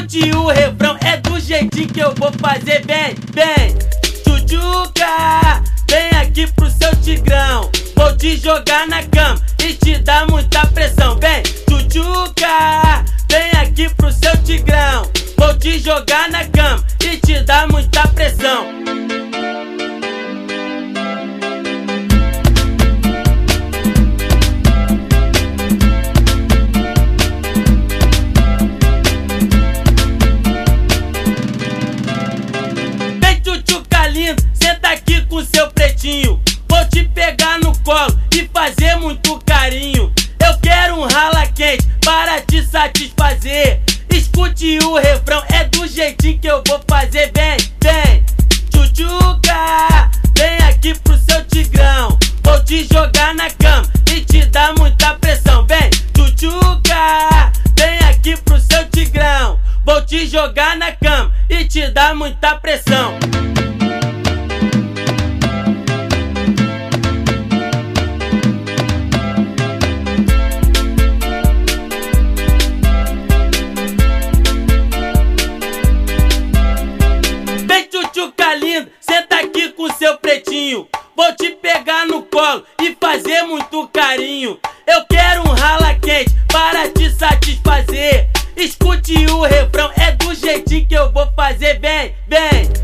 Escute o refrão, é do jeitinho que eu vou fazer. Vem, vem, tchutchuca, vem aqui pro seu tigrão. Vou te jogar na cama e te dar muita pressão. Vem, tchutchuca, vem aqui pro seu tigrão. Vou te jogar na cama e te dar muita pressão. Senta aqui com seu pretinho, vou te pegar no colo e fazer muito carinho. Eu quero um rala quente para te satisfazer. Escute o refrão, é do jeitinho que eu vou fazer. Vem, vem, tchutchuca, vem aqui pro seu tigrão. Vou te jogar na cama e te dar muita pressão. Vem, tchutchuca, vem aqui pro seu tigrão. Vou te jogar na cama e te dar muita pressão. Senta aqui com seu pretinho, vou te pegar no colo e fazer muito carinho. Eu quero um rala quente para te satisfazer. Escute o refrão, é do jeitinho que eu vou fazer. Vem, vem,